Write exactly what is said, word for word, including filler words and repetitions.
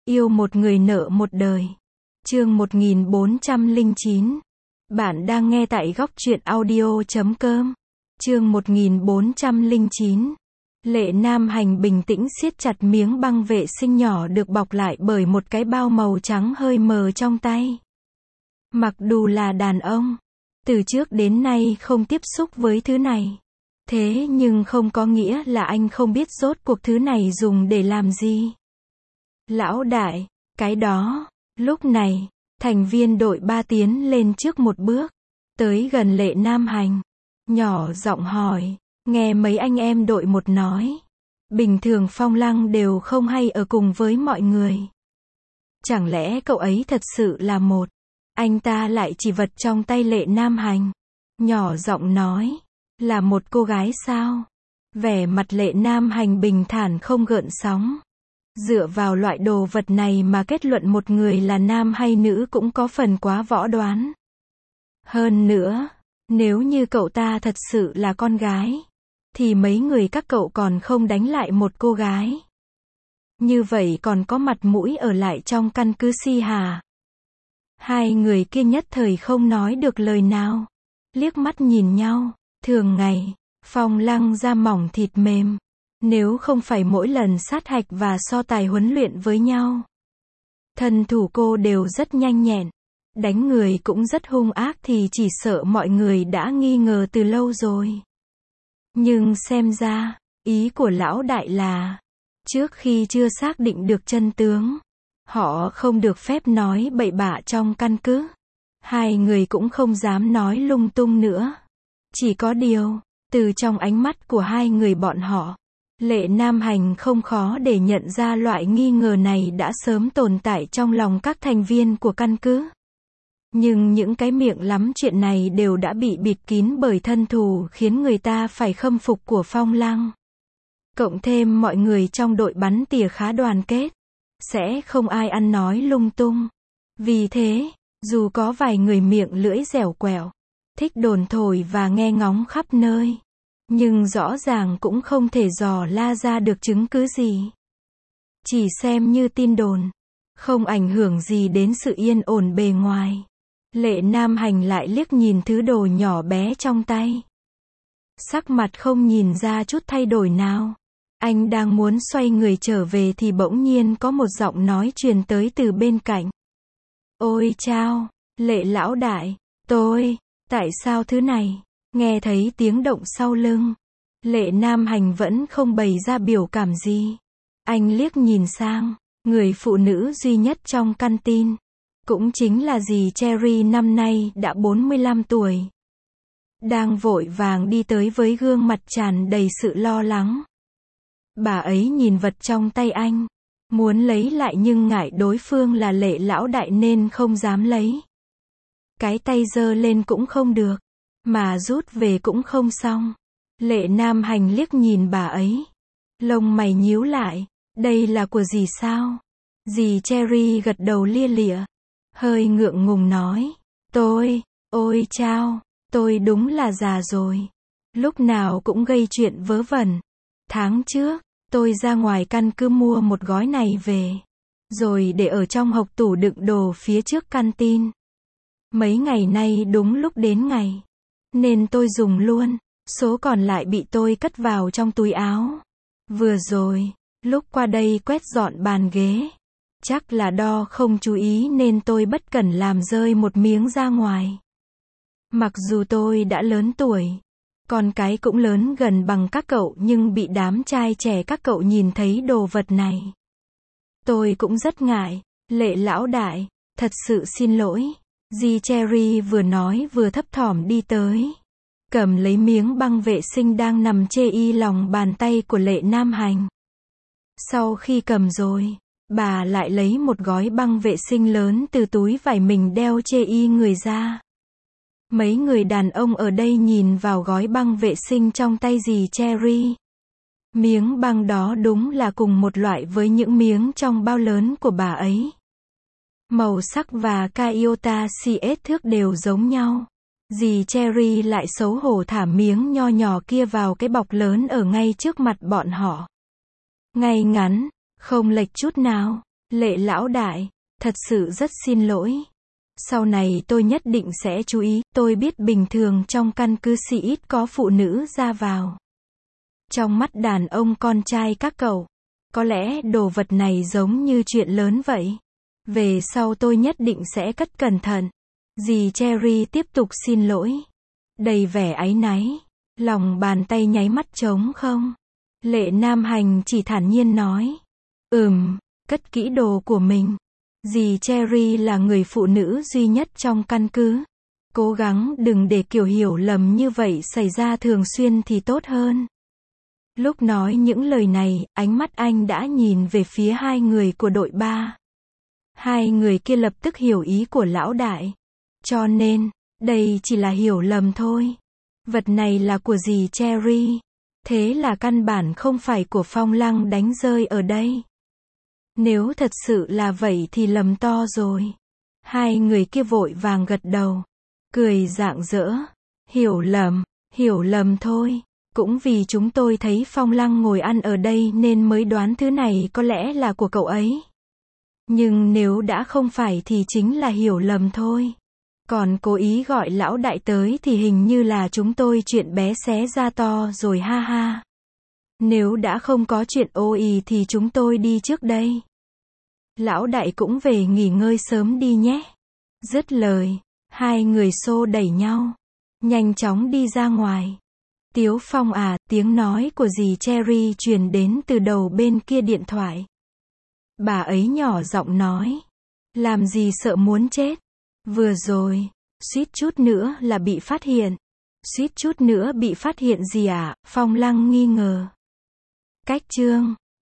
Yêu một người nợ một đời. Chương một nghìn bốn trăm lẻ chín. Bạn đang nghe tại góc truyện audio chấm com. Chương một nghìn bốn trăm lẻ chín. Lệ Nam Hành bình tĩnh siết chặt miếng băng vệ sinh nhỏ được bọc lại bởi một cái bao màu trắng hơi mờ trong tay. Mặc dù là đàn ông, từ trước đến nay không tiếp xúc với thứ này. Thế nhưng không có nghĩa là anh không biết rốt cuộc thứ này dùng để làm gì. Lão đại, cái đó. Lúc này, thành viên đội ba tiến lên trước một bước, tới gần Lệ Nam Hành, nhỏ giọng hỏi, nghe mấy anh em đội một nói, bình thường Phong Lăng đều không hay ở cùng với mọi người. Chẳng lẽ cậu ấy thật sự là một? Anh ta lại chỉ vật trong tay Lệ Nam Hành, nhỏ giọng nói, là một cô gái sao? Vẻ mặt Lệ Nam Hành bình thản không gợn sóng. Dựa vào loại đồ vật này mà kết luận một người là nam hay nữ cũng có phần quá võ đoán. Hơn nữa, nếu như cậu ta thật sự là con gái, thì mấy người các cậu còn không đánh lại một cô gái. Như vậy còn có mặt mũi ở lại trong căn cứ Si Hà. Hai người kia nhất thời không nói được lời nào, liếc mắt nhìn nhau. Thường ngày, Phong Lăng da mỏng thịt mềm. Nếu không phải mỗi lần sát hạch và so tài huấn luyện với nhau, thân thủ cô đều rất nhanh nhẹn, đánh người cũng rất hung ác thì chỉ sợ mọi người đã nghi ngờ từ lâu rồi. Nhưng xem ra, ý của lão đại là, trước khi chưa xác định được chân tướng, họ không được phép nói bậy bạ trong căn cứ. Hai người cũng không dám nói lung tung nữa. Chỉ có điều, từ trong ánh mắt của hai người bọn họ, Lệ Nam Hành không khó để nhận ra loại nghi ngờ này đã sớm tồn tại trong lòng các thành viên của căn cứ. Nhưng những cái miệng lắm chuyện này đều đã bị bịt kín bởi thân thù khiến người ta phải khâm phục của Phong Lăng. Cộng thêm mọi người trong đội bắn tỉa khá đoàn kết, sẽ không ai ăn nói lung tung. Vì thế, dù có vài người miệng lưỡi dẻo quẹo, thích đồn thổi và nghe ngóng khắp nơi, nhưng rõ ràng cũng không thể dò la ra được chứng cứ gì. Chỉ xem như tin đồn, không ảnh hưởng gì đến sự yên ổn bề ngoài. Lệ Nam Hành lại liếc nhìn thứ đồ nhỏ bé trong tay. Sắc mặt không nhìn ra chút thay đổi nào. Anh đang muốn xoay người trở về thì bỗng nhiên có một giọng nói truyền tới từ bên cạnh. Ôi chao, Lệ lão đại, tôi, tại sao thứ này? Nghe thấy tiếng động sau lưng, Lệ Nam Hành vẫn không bày ra biểu cảm gì. Anh liếc nhìn sang, người phụ nữ duy nhất trong căn tin, cũng chính là dì Cherry năm nay đã bốn mươi lăm tuổi. Đang vội vàng đi tới với gương mặt tràn đầy sự lo lắng. Bà ấy nhìn vật trong tay anh, muốn lấy lại nhưng ngại đối phương là Lệ lão đại nên không dám lấy. Cái tay giơ lên cũng không được, mà rút về cũng không xong. Lệ Nam Hành liếc nhìn bà ấy, lông mày nhíu lại, đây là của dì sao? Dì Cherry gật đầu lia lịa, hơi ngượng ngùng nói, tôi, ôi chao, tôi đúng là già rồi, lúc nào cũng gây chuyện vớ vẩn. Tháng trước, tôi ra ngoài căn cứ mua một gói này về, rồi để ở trong hộc tủ đựng đồ phía trước căn tin. Mấy ngày nay đúng lúc đến ngày, nên tôi dùng luôn, số còn lại bị tôi cất vào trong túi áo. Vừa rồi, lúc qua đây quét dọn bàn ghế, chắc là đo không chú ý nên tôi bất cẩn làm rơi một miếng ra ngoài. Mặc dù tôi đã lớn tuổi, con cái cũng lớn gần bằng các cậu nhưng bị đám trai trẻ các cậu nhìn thấy đồ vật này. Tôi cũng rất ngại, Lệ lão đại, thật sự xin lỗi. Dì Cherry vừa nói vừa thấp thỏm đi tới, cầm lấy miếng băng vệ sinh đang nằm chê y lòng bàn tay của Lệ Nam Hành. Sau khi cầm rồi, bà lại lấy một gói băng vệ sinh lớn từ túi vải mình đeo chê y người ra. Mấy người đàn ông ở đây nhìn vào gói băng vệ sinh trong tay dì Cherry. Miếng băng đó đúng là cùng một loại với những miếng trong bao lớn của bà ấy. Màu sắc và Iota xê ét thước đều giống nhau. Dì Cherry lại xấu hổ thả miếng nho nhỏ kia vào cái bọc lớn ở ngay trước mặt bọn họ. Ngay ngắn, không lệch chút nào. Lệ lão đại, thật sự rất xin lỗi. Sau này tôi nhất định sẽ chú ý, tôi biết bình thường trong căn cứ sĩ ít có phụ nữ ra vào. Trong mắt đàn ông con trai các cậu, có lẽ đồ vật này giống như chuyện lớn vậy. Về sau tôi nhất định sẽ cất cẩn thận. Dì Cherry tiếp tục xin lỗi. Đầy vẻ áy náy. Lòng bàn tay nháy mắt trống không. Lệ Nam Hành chỉ thản nhiên nói. Ừm, cất kỹ đồ của mình. Dì Cherry là người phụ nữ duy nhất trong căn cứ. Cố gắng đừng để kiểu hiểu lầm như vậy xảy ra thường xuyên thì tốt hơn. Lúc nói những lời này, ánh mắt anh đã nhìn về phía hai người của đội ba. Hai người kia lập tức hiểu ý của lão đại. Cho nên, đây chỉ là hiểu lầm thôi. Vật này là của dì Cherry. Thế là căn bản không phải của Phong Lăng đánh rơi ở đây. Nếu thật sự là vậy thì lầm to rồi. Hai người kia vội vàng gật đầu. Cười rạng rỡ. Hiểu lầm, hiểu lầm thôi. Cũng vì chúng tôi thấy Phong Lăng ngồi ăn ở đây nên mới đoán thứ này có lẽ là của cậu ấy. Nhưng nếu đã không phải thì chính là hiểu lầm thôi. Còn cố ý gọi lão đại tới thì hình như là chúng tôi chuyện bé xé ra to rồi ha ha. Nếu đã không có chuyện ô ì thì chúng tôi đi trước đây. Lão đại cũng về nghỉ ngơi sớm đi nhé. Dứt lời, hai người xô đẩy nhau. Nhanh chóng đi ra ngoài. Tiếu Phong à, tiếng nói của dì Cherry truyền đến từ đầu bên kia điện thoại. Bà ấy nhỏ giọng nói. Làm gì sợ muốn chết. Vừa rồi, suýt chút nữa là bị phát hiện. Suýt chút nữa bị phát hiện gì à? Phong Lăng nghi ngờ. Cách chương